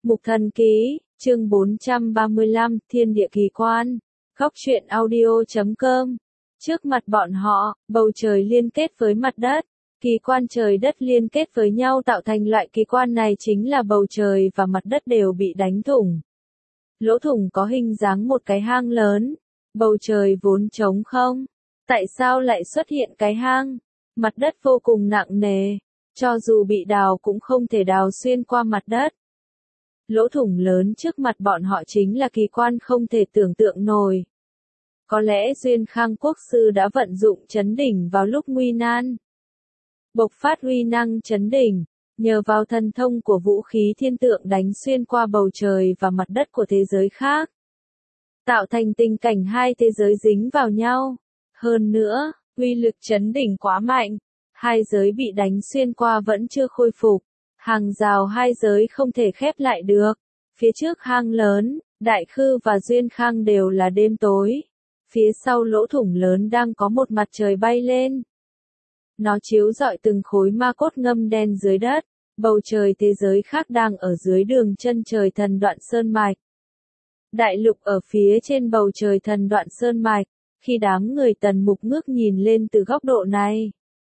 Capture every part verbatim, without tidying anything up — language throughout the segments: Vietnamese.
Mục Thần Ký, chương bốn trăm ba mươi lăm, Thiên Địa Kỳ Quan, góc truyện audio chấm com. Trước mặt bọn họ, bầu trời liên kết với mặt đất, kỳ quan trời đất liên kết với nhau tạo thành loại kỳ quan này chính là bầu trời và mặt đất đều bị đánh thủng. Lỗ thủng có hình dáng một cái hang lớn, bầu trời vốn trống không. Tại sao lại xuất hiện cái hang? Mặt đất vô cùng nặng nề, cho dù bị đào cũng không thể đào xuyên qua mặt đất. Lỗ thủng lớn trước mặt bọn họ chính là kỳ quan không thể tưởng tượng nổi. Có lẽ Duyên Khang Quốc sư đã vận dụng chấn đỉnh vào lúc nguy nan. Bộc phát uy năng chấn đỉnh, nhờ vào thần thông của vũ khí thiên tượng đánh xuyên qua bầu trời và mặt đất của thế giới khác. Tạo thành tình cảnh hai thế giới dính vào nhau. Hơn nữa, uy lực chấn đỉnh quá mạnh, hai giới bị đánh xuyên qua vẫn chưa khôi phục. Hàng rào hai giới không thể khép lại được. Phía trước hang lớn, Đại Khư và Duyên Khang đều là đêm tối. Phía sau lỗ thủng lớn đang có một mặt trời bay lên. Nó chiếu rọi từng khối ma cốt ngâm đen dưới đất. Bầu trời thế giới khác đang ở dưới đường chân trời thần đoạn sơn mạch. Đại lục ở phía trên bầu trời thần đoạn sơn mạch. Khi đám người Tần Mục ngước nhìn lên từ góc độ này,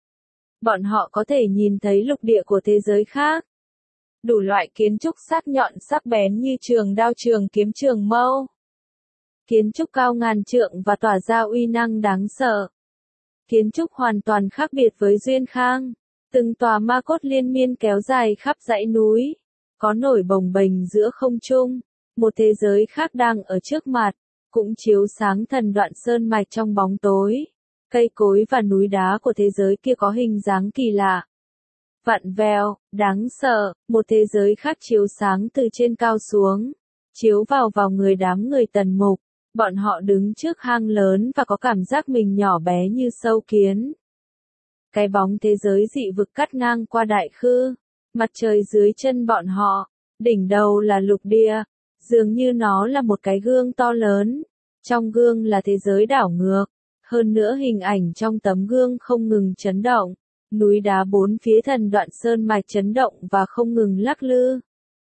bọn họ có thể nhìn thấy lục địa của thế giới khác. Đủ loại kiến trúc sắc nhọn sắc bén như trường đao trường kiếm trường mâu. Kiến trúc cao ngàn trượng và tỏa ra uy năng đáng sợ. Kiến trúc hoàn toàn khác biệt với Duyên Khang. Từng tòa ma cốt liên miên kéo dài khắp dãy núi. Có nổi bồng bềnh giữa không trung. Một thế giới khác đang ở trước mặt. Cũng chiếu sáng thần đoạn sơn mạch trong bóng tối. Cây cối và núi đá của thế giới kia có hình dáng kỳ lạ. Vặn vẹo, đáng sợ, một thế giới khác chiếu sáng từ trên cao xuống. Chiếu vào vào người đám người Tần Mục. Bọn họ đứng trước hang lớn và có cảm giác mình nhỏ bé như sâu kiến. Cái bóng thế giới dị vực cắt ngang qua Đại Khư. Mặt trời dưới chân bọn họ. Đỉnh đầu là lục địa. Dường như nó là một cái gương to lớn. Trong gương là thế giới đảo ngược. Hơn nữa hình ảnh trong tấm gương không ngừng chấn động. Núi đá bốn phía thần đoạn sơn mạch chấn động và không ngừng lắc lư.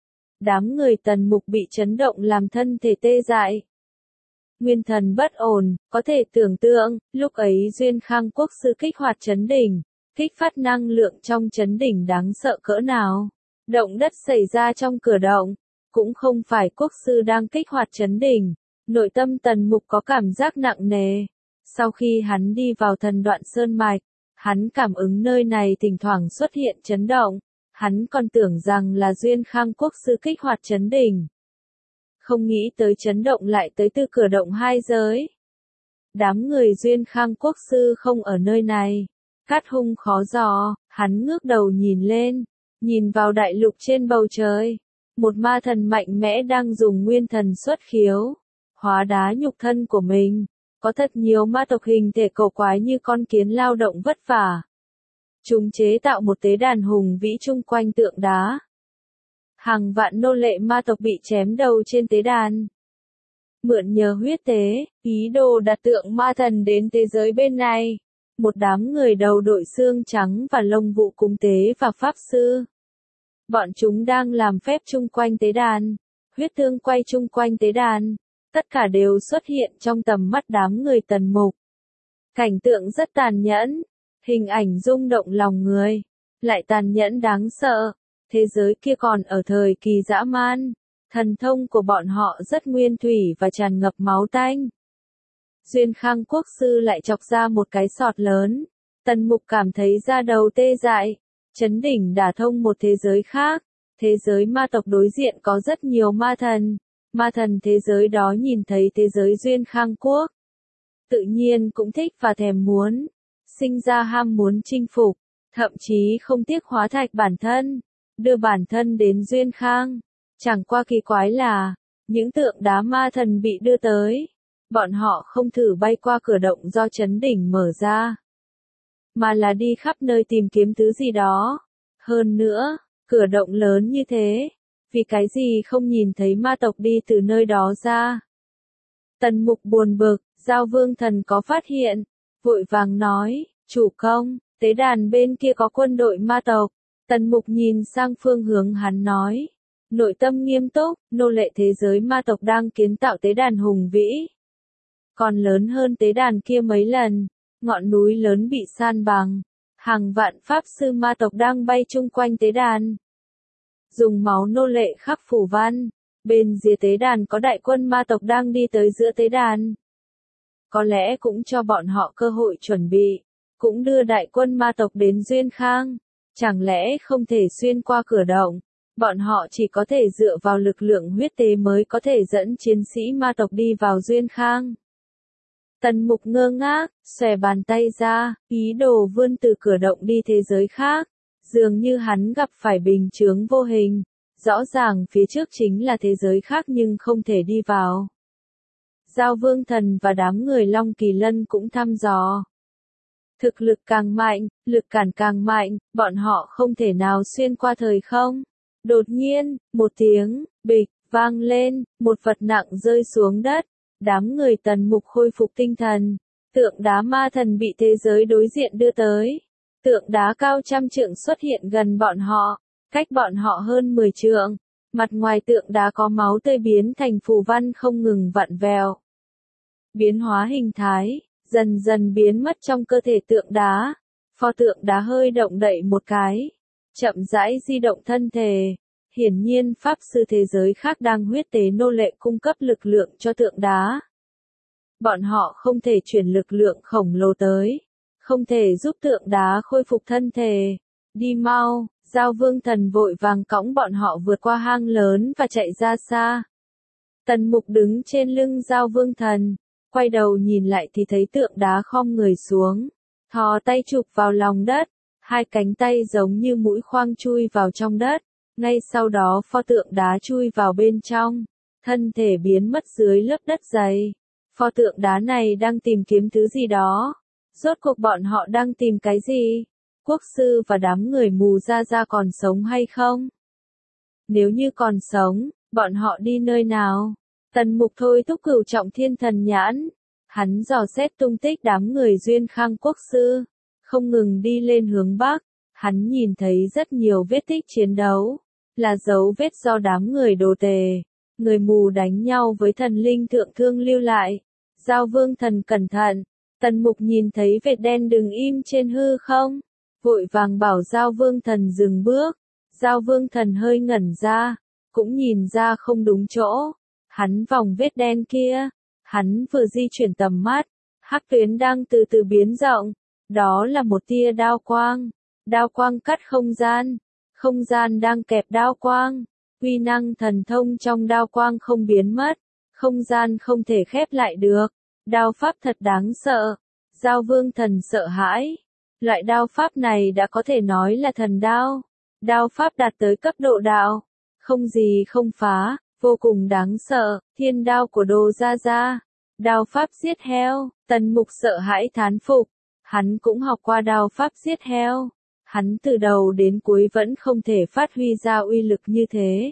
Đám người Tần Mục bị chấn động làm thân thể tê dại. Nguyên thần bất ổn, có thể tưởng tượng, lúc ấy Duyên Khang Quốc sư kích hoạt chấn đỉnh. Kích phát năng lượng trong chấn đỉnh đáng sợ cỡ nào. Động đất xảy ra trong cửa động. Cũng không phải quốc sư đang kích hoạt chấn đỉnh. Nội tâm Tần Mục có cảm giác nặng nề. Sau khi hắn đi vào thần đoạn sơn mạch, hắn cảm ứng nơi này thỉnh thoảng xuất hiện chấn động. Hắn còn tưởng rằng là Duyên Khang Quốc sư kích hoạt chấn đỉnh. Không nghĩ tới chấn động lại tới từ cửa động hai giới. Đám người Duyên Khang Quốc sư không ở nơi này. Cát hung khó dò, hắn ngước đầu nhìn lên. Nhìn vào đại lục trên bầu trời. Một ma thần mạnh mẽ đang dùng nguyên thần xuất khiếu. Hóa đá nhục thân của mình. Có thật nhiều ma tộc hình thể cổ quái như con kiến lao động vất vả. Chúng chế tạo một tế đàn hùng vĩ chung quanh tượng đá. Hàng vạn nô lệ ma tộc bị chém đầu trên tế đàn. Mượn nhờ huyết tế, ý đồ đặt tượng ma thần đến thế giới bên này. Một đám người đầu đội xương trắng và lông vũ cúng tế và pháp sư. Bọn chúng đang làm phép chung quanh tế đàn. Huyết thương quay chung quanh tế đàn. Tất cả đều xuất hiện trong tầm mắt đám người Tần Mục. Cảnh tượng rất tàn nhẫn. Hình ảnh rung động lòng người. Lại tàn nhẫn đáng sợ. Thế giới kia còn ở thời kỳ dã man. Thần thông của bọn họ rất nguyên thủy và tràn ngập máu tanh. Duyên Khang Quốc sư lại chọc ra một cái sọt lớn. Tần Mục cảm thấy da đầu tê dại. Chấn đỉnh đả thông một thế giới khác. Thế giới ma tộc đối diện có rất nhiều ma thần. Ma thần thế giới đó nhìn thấy thế giới Duyên Khang Quốc. Tự nhiên cũng thích và thèm muốn. Sinh ra ham muốn chinh phục. Thậm chí không tiếc hóa thạch bản thân. Đưa bản thân đến Duyên Khang. Chẳng qua kỳ quái là, những tượng đá ma thần bị đưa tới. Bọn họ không thử bay qua cửa động do chấn đỉnh mở ra. Mà là đi khắp nơi tìm kiếm thứ gì đó. Hơn nữa, cửa động lớn như thế. Vì cái gì không nhìn thấy ma tộc đi từ nơi đó ra. Tần Mục buồn bực, Giao Vương Thần có phát hiện. Vội vàng nói, chủ công, tế đàn bên kia có quân đội ma tộc. Tần Mục nhìn sang phương hướng hắn nói. Nội tâm nghiêm túc, nô lệ thế giới ma tộc đang kiến tạo tế đàn hùng vĩ. Còn lớn hơn tế đàn kia mấy lần, ngọn núi lớn bị san bằng. Hàng vạn pháp sư ma tộc đang bay chung quanh tế đàn. Dùng máu nô lệ khắc phủ văn. Bên dưới tế đàn có đại quân ma tộc đang đi tới giữa tế đàn. Có lẽ cũng cho bọn họ cơ hội chuẩn bị. Cũng đưa đại quân ma tộc đến Duyên Khang. Chẳng lẽ không thể xuyên qua cửa động. Bọn họ chỉ có thể dựa vào lực lượng huyết tế mới có thể dẫn chiến sĩ ma tộc đi vào Duyên Khang. Tần Mục ngơ ngác, xòe bàn tay ra, ý đồ vươn từ cửa động đi thế giới khác. Dường như hắn gặp phải bình chướng vô hình. Rõ ràng phía trước chính là thế giới khác nhưng không thể đi vào. Giao Vương Thần và đám người Long Kỳ Lân cũng thăm dò. Thực lực càng mạnh, lực cản càng mạnh, bọn họ không thể nào xuyên qua thời không. Đột nhiên, một tiếng, bịch, vang lên, một vật nặng rơi xuống đất. Đám người Tần Mục khôi phục tinh thần. Tượng đá ma thần bị thế giới đối diện đưa tới. Tượng đá cao trăm trượng xuất hiện gần bọn họ, cách bọn họ hơn mười trượng. Mặt ngoài tượng đá có máu tươi biến thành phù văn không ngừng vặn vẹo. Biến hóa hình thái, dần dần biến mất trong cơ thể tượng đá. Pho tượng đá hơi động đậy một cái, chậm rãi di động thân thể. Hiển nhiên pháp sư thế giới khác đang huyết tế nô lệ cung cấp lực lượng cho tượng đá. Bọn họ không thể chuyển lực lượng khổng lồ tới, không thể giúp tượng đá khôi phục thân thể. Đi mau, Giao Vương Thần vội vàng cõng bọn họ vượt qua hang lớn và chạy ra xa. Tần Mục đứng trên lưng Giao Vương Thần, quay đầu nhìn lại thì thấy tượng đá khom người xuống, thò tay chụp vào lòng đất, hai cánh tay giống như mũi khoan chui vào trong đất. Ngay sau đó pho tượng đá chui vào bên trong, thân thể biến mất dưới lớp đất dày. Pho tượng đá này đang tìm kiếm thứ gì đó. Rốt cuộc bọn họ đang tìm cái gì? Quốc sư và đám người mù ra ra còn sống hay không? Nếu như còn sống, bọn họ đi nơi nào? Tần Mục thôi thúc cửu trọng thiên thần nhãn. Hắn dò xét tung tích đám người Duyên Khang quốc sư, không ngừng đi lên hướng Bắc. Hắn nhìn thấy rất nhiều vết tích chiến đấu, là dấu vết do đám người đồ tề, người mù đánh nhau với thần linh thượng thương lưu lại. Giao Vương Thần cẩn thận, Tần Mục nhìn thấy vệt đen đứng im trên hư không, vội vàng bảo Giao Vương Thần dừng bước. Giao Vương Thần hơi ngẩn ra, cũng nhìn ra không đúng chỗ. Hắn vòng vết đen kia, hắn vừa di chuyển tầm mắt, hắc tuyến đang từ từ biến rộng, đó là một tia đao quang. Đao quang cắt không gian, không gian đang kẹp đao quang, uy năng thần thông trong đao quang không biến mất, không gian không thể khép lại được. Đao pháp thật đáng sợ. Giao Vương Thần sợ hãi. Loại đao pháp này đã có thể nói là thần đao. Đao pháp đạt tới cấp độ đạo, không gì không phá, vô cùng đáng sợ. Thiên đao của Đồ Gia Gia, đao pháp giết heo. Tần Mục sợ hãi thán phục, hắn cũng học qua đao pháp giết heo. Hắn từ đầu đến cuối vẫn không thể phát huy ra uy lực như thế.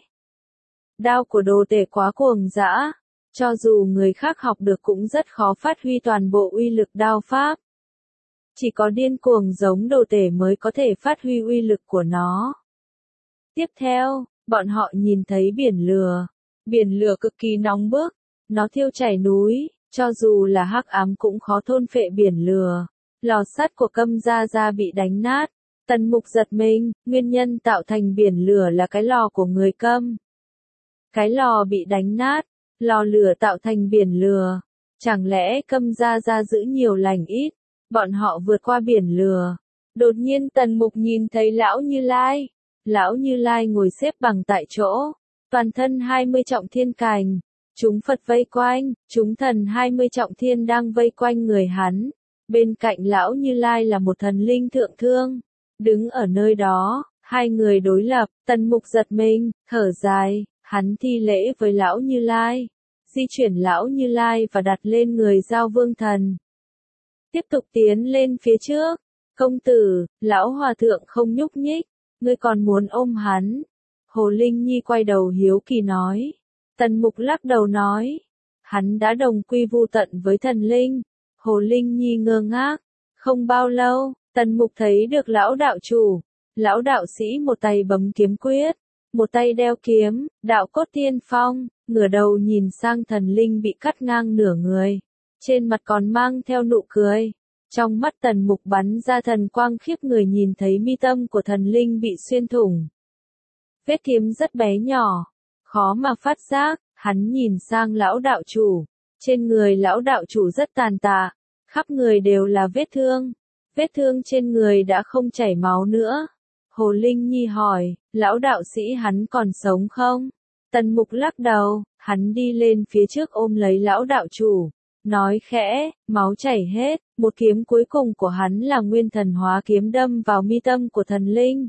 Đao của Đồ Tể quá cuồng dã, cho dù người khác học được cũng rất khó phát huy toàn bộ uy lực đao pháp. Chỉ có điên cuồng giống Đồ Tể mới có thể phát huy uy lực của nó. Tiếp theo, bọn họ nhìn thấy biển lửa. Biển lửa cực kỳ nóng bức, nó thiêu chảy núi, cho dù là hắc ám cũng khó thôn phệ biển lửa. Lò sắt của Câm Gia Gia bị đánh nát. Tần Mục giật mình, nguyên nhân tạo thành biển lửa là cái lò của người Câm. Cái lò bị đánh nát, lò lửa tạo thành biển lửa. Chẳng lẽ Câm Gia Gia giữ nhiều lành ít, bọn họ vượt qua biển lửa. Đột nhiên Tần Mục nhìn thấy Lão Như Lai. Lão Như Lai ngồi xếp bằng tại chỗ, toàn thân hai mươi trọng thiên cành. Chúng Phật vây quanh, chúng thần hai mươi trọng thiên đang vây quanh người hắn. Bên cạnh Lão Như Lai là một thần linh thượng thương. Đứng ở nơi đó, hai người đối lập. Tần Mục giật mình, thở dài, hắn thi lễ với Lão Như Lai, di chuyển Lão Như Lai và đặt lên người Giao Vương Thần. Tiếp tục tiến lên phía trước. Công tử, Lão Hòa Thượng không nhúc nhích, ngươi còn muốn ôm hắn? Hồ Linh Nhi quay đầu hiếu kỳ nói. Tần Mục lắc đầu nói, hắn đã đồng quy vu tận với thần linh. Hồ Linh Nhi ngơ ngác. Không bao lâu, Tần Mục thấy được Lão đạo chủ. Lão đạo sĩ một tay bấm kiếm quyết, một tay đeo kiếm, đạo cốt tiên phong, ngửa đầu nhìn sang thần linh bị cắt ngang nửa người. Trên mặt còn mang theo nụ cười. Trong mắt Tần Mục bắn ra thần quang khiếp người, nhìn thấy mi tâm của thần linh bị xuyên thủng. Vết kiếm rất bé nhỏ, khó mà phát giác, hắn nhìn sang lão đạo chủ. Trên người lão đạo chủ rất tàn tạ, khắp người đều là vết thương. Vết thương trên người đã không chảy máu nữa. Hồ Linh Nhi hỏi, lão đạo sĩ hắn còn sống không? Tần Mục lắc đầu, hắn đi lên phía trước ôm lấy lão đạo chủ. Nói khẽ, máu chảy hết, một kiếm cuối cùng của hắn là nguyên thần hóa kiếm đâm vào mi tâm của thần linh.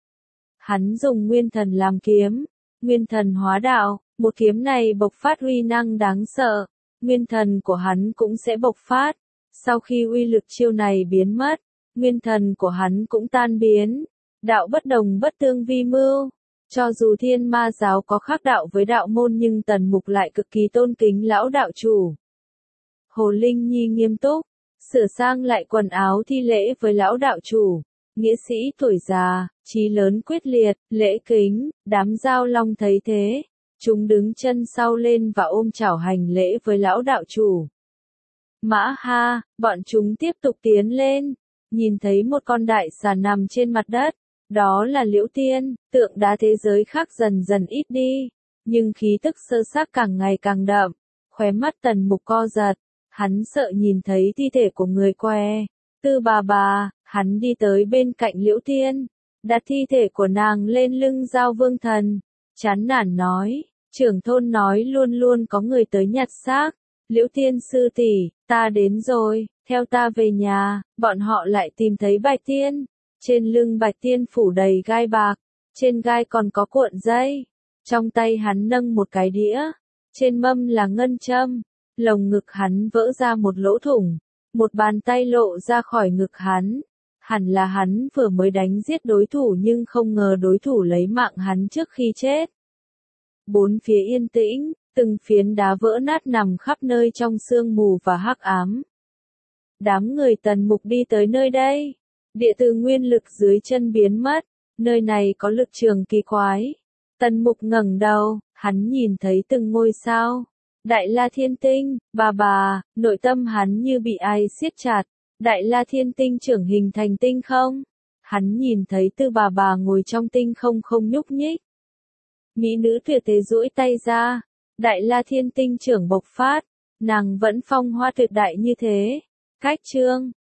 Hắn dùng nguyên thần làm kiếm, nguyên thần hóa đạo, một kiếm này bộc phát uy năng đáng sợ, nguyên thần của hắn cũng sẽ bộc phát. Sau khi uy lực chiêu này biến mất, nguyên thần của hắn cũng tan biến. Đạo bất đồng bất tương vi mưu. Cho dù Thiên Ma giáo có khác đạo với đạo môn nhưng Tần Mục lại cực kỳ tôn kính lão đạo chủ. Hồ Linh Nhi nghiêm túc, sửa sang lại quần áo thi lễ với lão đạo chủ. Nghĩa sĩ tuổi già, chí lớn quyết liệt, lễ kính, đám giao long thấy thế. Chúng đứng chân sau lên và ôm chảo hành lễ với lão đạo chủ. Mã ha, bọn chúng tiếp tục tiến lên. Nhìn thấy một con đại xà nằm trên mặt đất. Đó là Liễu Tiên, tượng đá thế giới khác dần dần ít đi. Nhưng khí tức sơ xác càng ngày càng đậm. Khóe mắt Tần Mục co giật. Hắn sợ nhìn thấy thi thể của người què. Tư bà bà, hắn đi tới bên cạnh Liễu Tiên. Đặt thi thể của nàng lên lưng Giao Vương Thần. Chán nản nói, trưởng thôn nói luôn luôn có người tới nhặt xác. Liễu Tiên sư tỷ, ta đến rồi, theo ta về nhà. Bọn họ lại tìm thấy Bạch Tiên. Trên lưng Bạch Tiên phủ đầy gai bạc, trên gai còn có cuộn dây. Trong tay hắn nâng một cái đĩa, trên mâm là ngân châm. Lồng ngực hắn vỡ ra một lỗ thủng, một bàn tay lộ ra khỏi ngực hắn. Hẳn là hắn vừa mới đánh giết đối thủ nhưng không ngờ đối thủ lấy mạng hắn trước khi chết. Bốn phía yên tĩnh, từng phiến đá vỡ nát nằm khắp nơi trong sương mù và hắc ám. Đám người Tần Mục đi tới nơi đây. Địa từ nguyên lực dưới chân biến mất, nơi này có lực trường kỳ quái. Tần Mục ngẩng đầu, hắn nhìn thấy từng ngôi sao. Đại La Thiên Tinh, bà bà, nội tâm hắn như bị ai siết chặt. Đại La Thiên Tinh trưởng hình thành tinh không? Hắn nhìn thấy Tư bà bà ngồi trong tinh không không nhúc nhích. Mỹ nữ tuyệt thế duỗi tay ra. Đại La Thiên Tinh trưởng bộc phát. Nàng vẫn phong hoa tuyệt đại như thế. Cách chương